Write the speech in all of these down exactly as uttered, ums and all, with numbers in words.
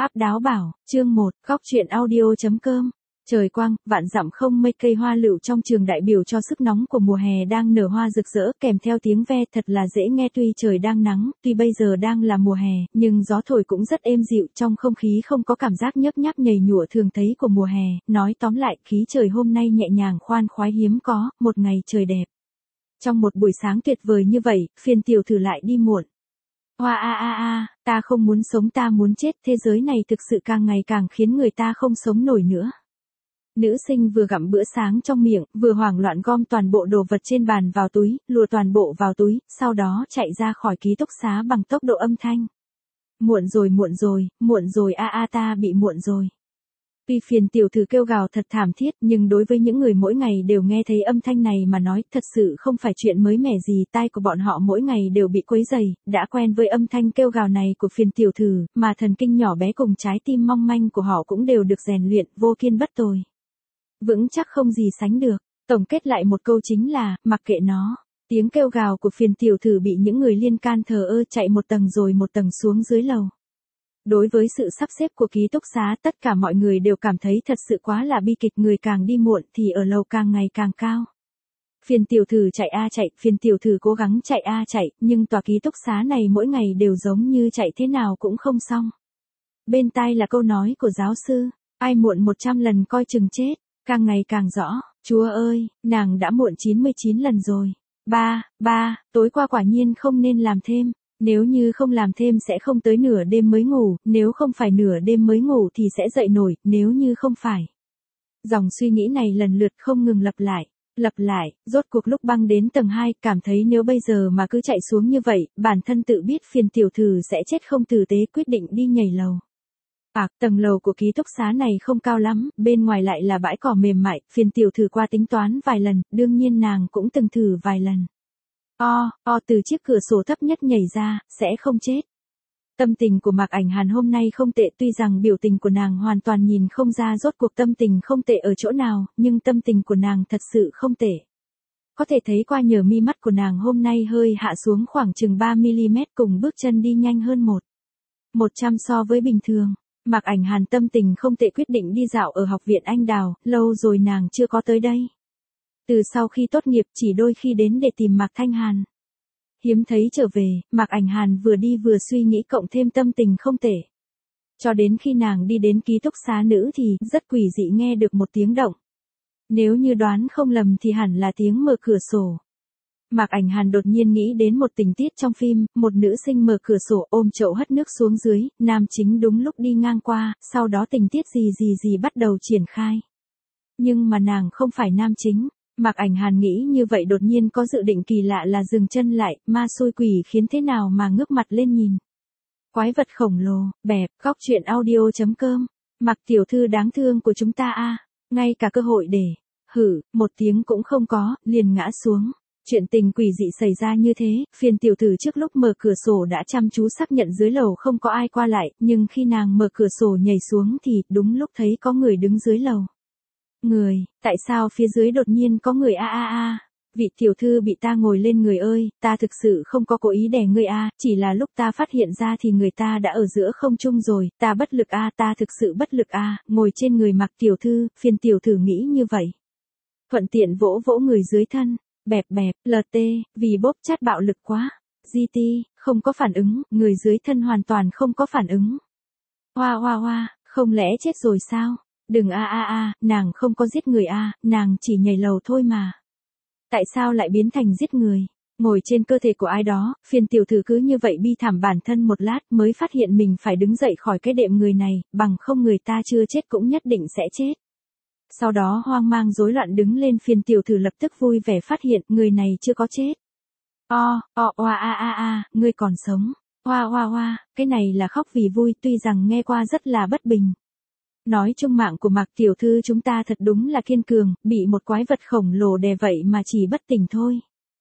Áp đáo bảo, chương một, góc truyện audio.com. Trời quang, vạn dặm không mây, cây hoa lựu trong trường đại biểu cho sức nóng của mùa hè đang nở hoa rực rỡ, kèm theo tiếng ve thật là dễ nghe. Tuy trời đang nắng, tuy bây giờ đang là mùa hè, nhưng gió thổi cũng rất êm dịu, trong không khí không có cảm giác nhấp nháp nhầy nhụa thường thấy của mùa hè. Nói tóm lại, khí trời hôm nay nhẹ nhàng khoan khoái hiếm có, một ngày trời đẹp. Trong một buổi sáng tuyệt vời như vậy, phiền tiểu thử lại đi muộn. Hoa a a a, ta không muốn sống, ta muốn chết, thế giới này thực sự càng ngày càng khiến người ta không sống nổi nữa. Nữ sinh vừa gặm bữa sáng trong miệng, vừa hoảng loạn gom toàn bộ đồ vật trên bàn vào túi, lùa toàn bộ vào túi, sau đó chạy ra khỏi ký túc xá bằng tốc độ âm thanh. Muộn rồi muộn rồi, muộn rồi a a ta bị muộn rồi. Tuy phiền tiểu thử kêu gào thật thảm thiết, nhưng đối với những người mỗi ngày đều nghe thấy âm thanh này mà nói, thật sự không phải chuyện mới mẻ gì. Tai của bọn họ mỗi ngày đều bị quấy rầy, đã quen với âm thanh kêu gào này của phiền tiểu thử, mà thần kinh nhỏ bé cùng trái tim mong manh của họ cũng đều được rèn luyện, vô kiên bất tồi. Vững chắc không gì sánh được. Tổng kết lại một câu chính là, mặc kệ nó. Tiếng kêu gào của phiền tiểu thử bị những người liên can thờ ơ, chạy một tầng rồi một tầng xuống dưới lầu. Đối với sự sắp xếp của ký túc xá, tất cả mọi người đều cảm thấy thật sự quá là bi kịch, người càng đi muộn thì ở lầu càng ngày càng cao. Phiền tiểu thử chạy a chạy, phiền tiểu thử cố gắng chạy a chạy, nhưng tòa ký túc xá này mỗi ngày đều giống như chạy thế nào cũng không xong. Bên tai là câu nói của giáo sư, ai muộn một trăm lần coi chừng chết, càng ngày càng rõ. Chúa ơi, nàng đã muộn chín mươi chín lần rồi. Ba, ba, tối qua quả nhiên không nên làm thêm. Nếu như không làm thêm sẽ không tới nửa đêm mới ngủ, nếu không phải nửa đêm mới ngủ thì sẽ dậy nổi, nếu như không phải. Dòng suy nghĩ này lần lượt không ngừng lặp lại, lặp lại, rốt cuộc lúc băng đến tầng hai, cảm thấy nếu bây giờ mà cứ chạy xuống như vậy, bản thân tự biết phiền tiểu thử sẽ chết không tử tế, quyết định đi nhảy lầu. À, tầng lầu của ký túc xá này không cao lắm, bên ngoài lại là bãi cỏ mềm mại, phiền tiểu thử qua tính toán vài lần, đương nhiên nàng cũng từng thử vài lần. O, o từ chiếc cửa sổ thấp nhất nhảy ra, sẽ không chết. Tâm tình của Mạc Ảnh Hàn hôm nay không tệ, tuy rằng biểu tình của nàng hoàn toàn nhìn không ra rốt cuộc tâm tình không tệ ở chỗ nào, nhưng tâm tình của nàng thật sự không tệ. Có thể thấy qua nhờ mi mắt của nàng hôm nay hơi hạ xuống khoảng chừng ba mi-li-mét cùng bước chân đi nhanh hơn một. một trăm so với bình thường. Mạc Ảnh Hàn tâm tình không tệ, quyết định đi dạo ở học viện Anh Đào, lâu rồi nàng chưa có tới đây. Từ sau khi tốt nghiệp chỉ đôi khi đến để tìm Mạc Thanh Hàn. Hiếm thấy trở về, Mạc Ảnh Hàn vừa đi vừa suy nghĩ cộng thêm tâm tình không tệ. Cho đến khi nàng đi đến ký túc xá nữ thì rất quỷ dị nghe được một tiếng động. Nếu như đoán không lầm thì hẳn là tiếng mở cửa sổ. Mạc Ảnh Hàn đột nhiên nghĩ đến một tình tiết trong phim, một nữ sinh mở cửa sổ ôm chậu hất nước xuống dưới, nam chính đúng lúc đi ngang qua, sau đó tình tiết gì gì gì bắt đầu triển khai. Nhưng mà nàng không phải nam chính. Mạc Ảnh Hàn nghĩ như vậy đột nhiên có dự định kỳ lạ là dừng chân lại, ma xui quỷ khiến thế nào mà ngước mặt lên nhìn. Quái vật khổng lồ, bẹp, góc truyện audio.com. Mạc tiểu thư đáng thương của chúng ta a, ngay cả cơ hội để, hử, một tiếng cũng không có, liền ngã xuống. Chuyện tình quỷ dị xảy ra như thế, phiền tiểu thử trước lúc mở cửa sổ đã chăm chú xác nhận dưới lầu không có ai qua lại, nhưng khi nàng mở cửa sổ nhảy xuống thì đúng lúc thấy có người đứng dưới lầu. Người, tại sao phía dưới đột nhiên có người a a a? Vị tiểu thư bị ta ngồi lên người ơi, ta thực sự không có cố ý đè ngươi a, chỉ là lúc ta phát hiện ra thì người ta đã ở giữa không trung rồi, ta bất lực a, ta thực sự bất lực a, ngồi trên người Mạc tiểu thư, phiền tiểu thử nghĩ như vậy. Thuận tiện vỗ vỗ người dưới thân, bẹp bẹp, lờ tê, vì bóp chát bạo lực quá. giê tê, không có phản ứng, người dưới thân hoàn toàn không có phản ứng. Hoa hoa hoa, không lẽ chết rồi sao? Đừng a a a, nàng không có giết người a, nàng chỉ nhảy lầu thôi mà. Tại sao lại biến thành giết người? Ngồi trên cơ thể của ai đó, phiền tiểu thử cứ như vậy bi thảm bản thân một lát mới phát hiện mình phải đứng dậy khỏi cái đệm người này, bằng không người ta chưa chết cũng nhất định sẽ chết. Sau đó hoang mang rối loạn đứng lên, phiền tiểu thử lập tức vui vẻ phát hiện người này chưa có chết. O, o, oa a a a, ngươi còn sống. Hoa hoa hoa, cái này là khóc vì vui, tuy rằng nghe qua rất là bất bình. Nói chung mạng của Mạc tiểu thư chúng ta thật đúng là kiên cường, bị một quái vật khổng lồ đè vậy mà chỉ bất tỉnh thôi.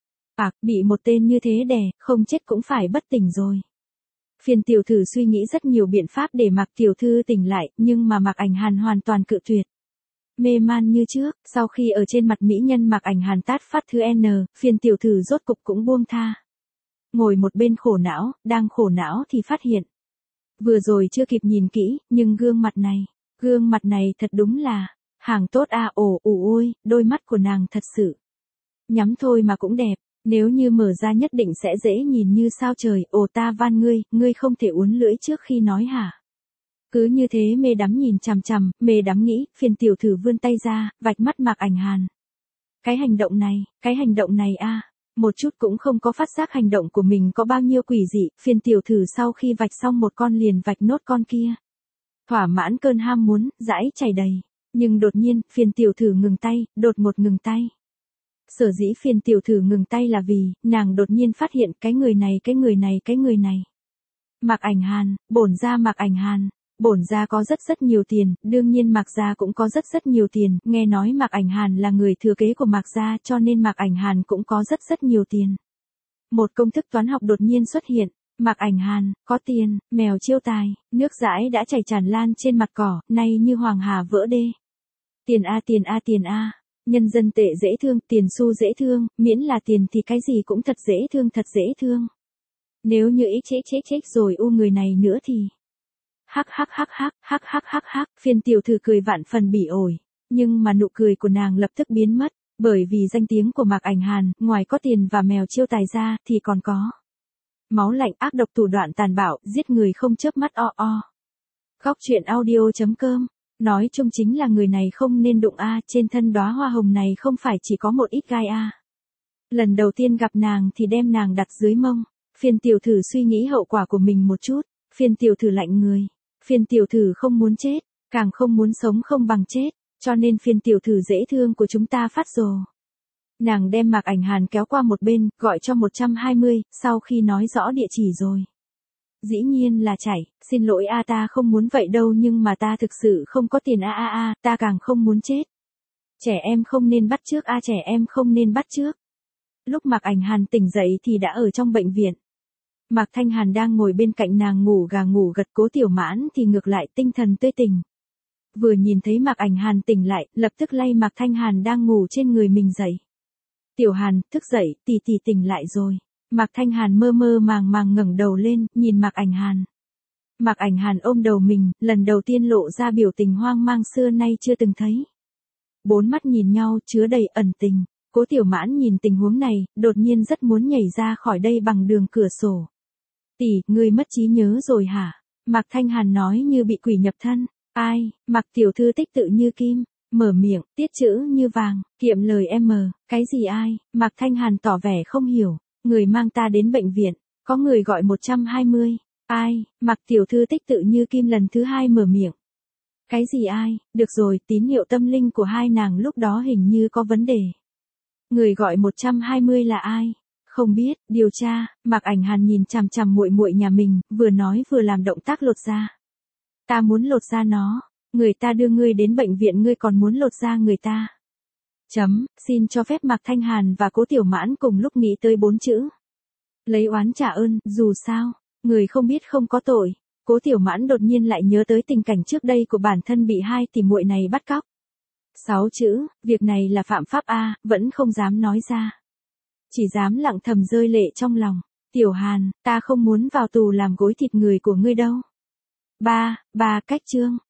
À, bị một tên như thế đè, không chết cũng phải bất tỉnh rồi. Phiền tiểu thử suy nghĩ rất nhiều biện pháp để Mạc tiểu thư tỉnh lại, nhưng mà Mạc Ảnh Hàn hoàn toàn cự tuyệt. Mê man như trước, sau khi ở trên mặt mỹ nhân Mạc Ảnh Hàn tát phát thứ N, phiền tiểu thử rốt cục cũng buông tha. Ngồi một bên khổ não, đang khổ não thì phát hiện. Vừa rồi chưa kịp nhìn kỹ, nhưng gương mặt này, gương mặt này thật đúng là, hàng tốt a à, ồ ù ôi, đôi mắt của nàng thật sự. Nhắm thôi mà cũng đẹp, nếu như mở ra nhất định sẽ dễ nhìn như sao trời, ồ ta van ngươi, ngươi không thể uốn lưỡi trước khi nói hả? Cứ như thế mê đắm nhìn chằm chằm, mê đắm nghĩ, phiền tiểu thử vươn tay ra, vạch mắt Mạc Ảnh Hàn. Cái hành động này, cái hành động này a, à, một chút cũng không có phát giác hành động của mình có bao nhiêu quỷ dị, phiền tiểu thử sau khi vạch xong một con liền vạch nốt con kia. Thỏa mãn cơn ham muốn, dãi chảy đầy, nhưng đột nhiên, phiền tiểu thử ngừng tay, đột ngột ngừng tay. Sở dĩ phiền tiểu thử ngừng tay là vì, nàng đột nhiên phát hiện cái người này cái người này cái người này. Mạc Ảnh Hàn, bổn gia Mạc Ảnh Hàn. Bổn gia có rất rất nhiều tiền, đương nhiên Mạc gia cũng có rất rất nhiều tiền, nghe nói Mạc Ảnh Hàn là người thừa kế của Mạc gia cho nên Mạc Ảnh Hàn cũng có rất rất nhiều tiền. Một công thức toán học đột nhiên xuất hiện, Mạc Ảnh Hàn, có tiền, mèo chiêu tài, nước dãi đã chảy tràn lan trên mặt cỏ, nay như hoàng hà vỡ đê. Tiền a tiền a tiền a, nhân dân tệ dễ thương, tiền xu dễ thương, miễn là tiền thì cái gì cũng thật dễ thương thật dễ thương. Nếu như ít chết chết chết rồi u người này nữa thì... Hắc hắc hắc hắc, hắc hắc hắc hắc, phiền tiểu thử cười vạn phần bỉ ổi, nhưng mà nụ cười của nàng lập tức biến mất, bởi vì danh tiếng của Mạc Ảnh Hàn, ngoài có tiền và mèo chiêu tài ra, thì còn có máu lạnh ác độc thủ đoạn tàn bạo, giết người không chớp mắt o o. Góc truyện audio chấm com, nói chung chính là người này không nên đụng a, trên thân đóa hoa hồng này không phải chỉ có một ít gai a. Lần đầu tiên gặp nàng thì đem nàng đặt dưới mông, phiền tiểu thử suy nghĩ hậu quả của mình một chút, phiền tiểu thử lạnh người. Phiền tiểu thử không muốn chết, càng không muốn sống không bằng chết, cho nên phiền tiểu thử dễ thương của chúng ta phát rồ. Nàng đem Mạc Ảnh Hàn kéo qua một bên, gọi cho một trăm hai mươi, sau khi nói rõ địa chỉ rồi. Dĩ nhiên là chảy, xin lỗi a ta không muốn vậy đâu nhưng mà ta thực sự không có tiền a a a, ta càng không muốn chết. Trẻ em không nên bắt chước a trẻ em không nên bắt chước. Lúc Mạc Ảnh Hàn tỉnh dậy thì đã ở trong bệnh viện. Mạc Thanh Hàn đang ngồi bên cạnh nàng ngủ gà ngủ gật, Cố Tiểu Mãn thì ngược lại tinh thần tươi tỉnh. Vừa nhìn thấy Mạc Ảnh Hàn tỉnh lại, lập tức lay Mạc Thanh Hàn đang ngủ trên người mình dậy. Tiểu Hàn, thức dậy, tỷ tỷ tỉnh lại rồi. Mạc Thanh Hàn mơ mơ màng màng ngẩng đầu lên, nhìn Mạc Ảnh Hàn. Mạc Ảnh Hàn ôm đầu mình, lần đầu tiên lộ ra biểu tình hoang mang xưa nay chưa từng thấy. Bốn mắt nhìn nhau chứa đầy ẩn tình. Cố Tiểu Mãn nhìn tình huống này, đột nhiên rất muốn nhảy ra khỏi đây bằng đường cửa sổ. Tỷ, ngươi mất trí nhớ rồi hả? Mạc Thanh Hàn nói như bị quỷ nhập thân. Ai? Mạc tiểu thư tích tự như kim, mở miệng, tiết chữ như vàng, kiệm lời em, cái gì ai? Mạc Thanh Hàn tỏ vẻ không hiểu, người mang ta đến bệnh viện, có người gọi một trăm hai mươi. Ai? Mạc tiểu thư tích tự như kim lần thứ hai mở miệng. Cái gì ai? Được rồi, tín hiệu tâm linh của hai nàng lúc đó hình như có vấn đề. Người gọi một trăm hai mươi là ai? Không biết, điều tra. Mạc Ảnh Hàn nhìn chằm chằm muội muội nhà mình, vừa nói vừa làm động tác lột da. Ta muốn lột da nó, người ta đưa ngươi đến bệnh viện ngươi còn muốn lột da người ta. Chấm, xin cho phép Mạc Thanh Hàn và Cố Tiểu Mãn cùng lúc nghĩ tới bốn chữ. Lấy oán trả ơn, dù sao, người không biết không có tội. Cố Tiểu Mãn đột nhiên lại nhớ tới tình cảnh trước đây của bản thân bị hai tỷ muội này bắt cóc. Sáu chữ, việc này là phạm pháp a, vẫn không dám nói ra. Chỉ dám lặng thầm rơi lệ trong lòng. Tiểu Hàn, ta không muốn vào tù làm gối thịt người của ngươi đâu. Ba, ba cách chương.